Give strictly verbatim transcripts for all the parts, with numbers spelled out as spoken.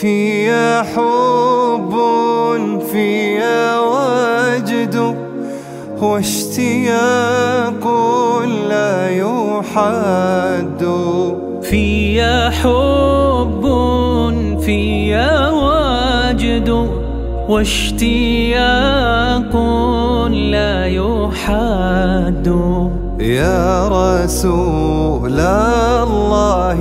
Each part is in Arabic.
فيا حب فيا وجد واشتياق لا يحد. فيا حب فيا وجد واشتياق لا يحد. يا رسول الله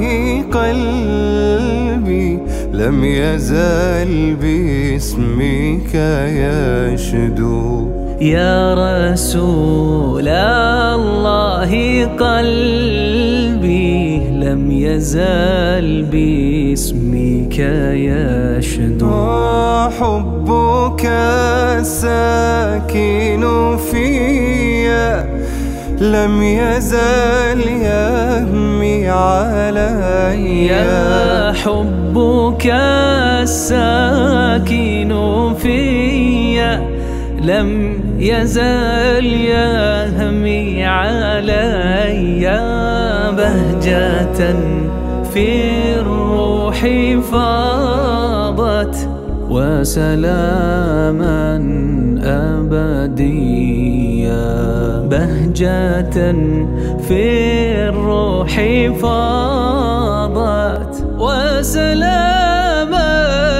قلبي لم يزل باسمك يشدو. يا رسول الله قلبي لم يزل باسمك يشدو. حبك الساكن فيا لم يزل يهمي علي. يا حبك الساكن فيا لم يزل يهمي علي. بهجة في الروح فاضت وسلاما أبديا. بهجة في الروح فاضت وسلاما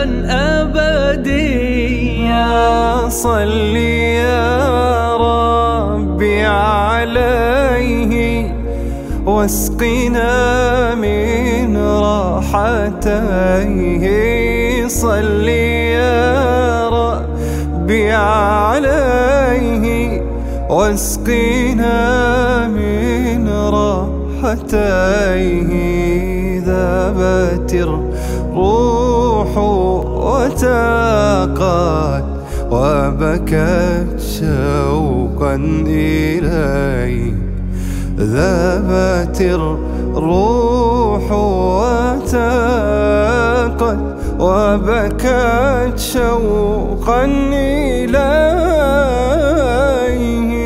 أبديا. صل يا ربي عليه واسقنا من راحتيه. صل يا ربي عليه واسقنا من راحتيه. ذابت الروح وتاقت وبكت شوقا إليه. ذابت الروح وتاقت وبكت شوقا إليه.